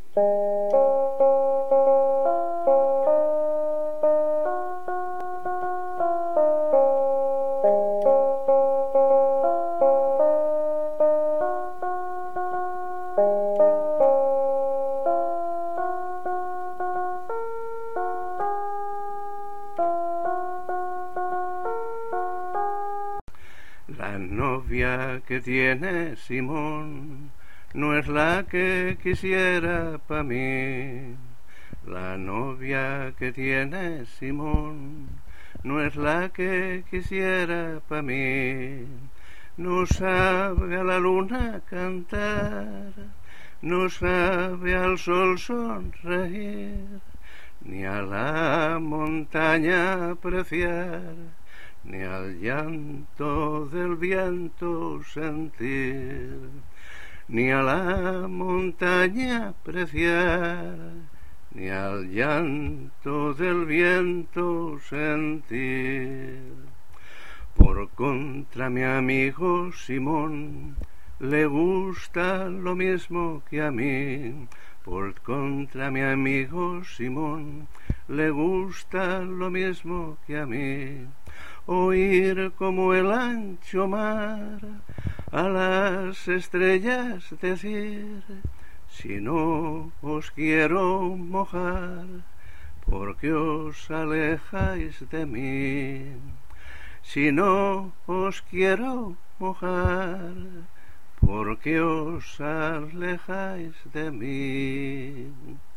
La novia que tiene Simón no es la que quisiera pa' mí. La novia que tiene Simón no es la que quisiera pa' mí. No sabe a la luna cantar, no sabe al sol sonreír, ni a la montaña apreciar, ni al llanto del viento sentir, ni a la montaña apreciar, ni al llanto del viento sentir. Por contra, mi amigo Simón le gusta lo mismo que a mí. Por contra, mi amigo Simón le gusta lo mismo que a mí. Oír como el ancho mar a las estrellas decir: si no os quiero mojar, ¿por qué os alejáis de mí? Si no os quiero mojar, ¿por qué os alejáis de mí?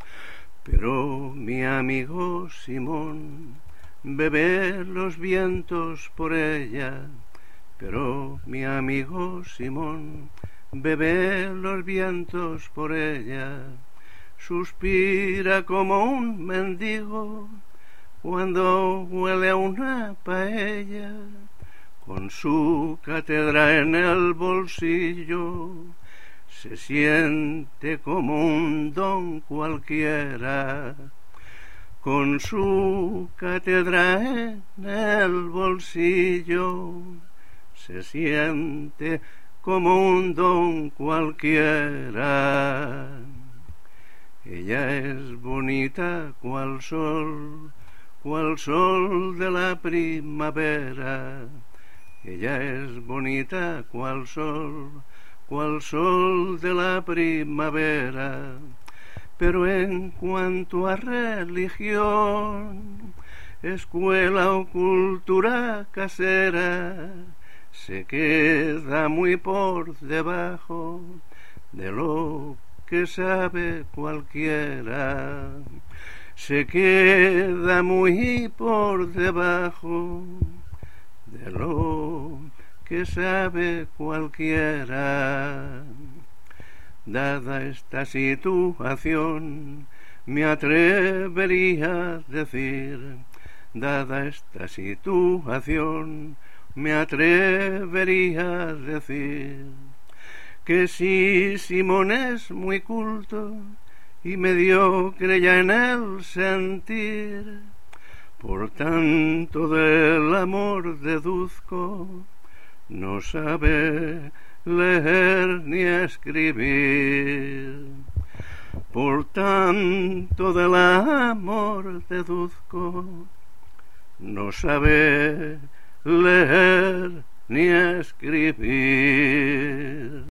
Pero mi amigo Simón bebe los vientos por ella, pero mi amigo Simón bebe los vientos por ella, suspira como un mendigo cuando huele a una paella, con su cátedra en el bolsillo se siente como un don cualquiera. Con su cátedra en el bolsillo se siente como un don cualquiera. Ella es bonita cual sol de la primavera. Ella es bonita cual sol de la primavera. Pero en cuanto a religión, escuela o cultura casera, se queda muy por debajo de lo que sabe cualquiera. Se queda muy por debajo de lo que sabe cualquiera. Dada esta situación, me atrevería a decir, dada esta situación, me atrevería a decir, que si Simón es muy culto y mediocre ya en el sentir, por tanto del amor deduzco, no sabe leer ni escribir. Por tanto del amor deduzco, no sabe leer ni escribir.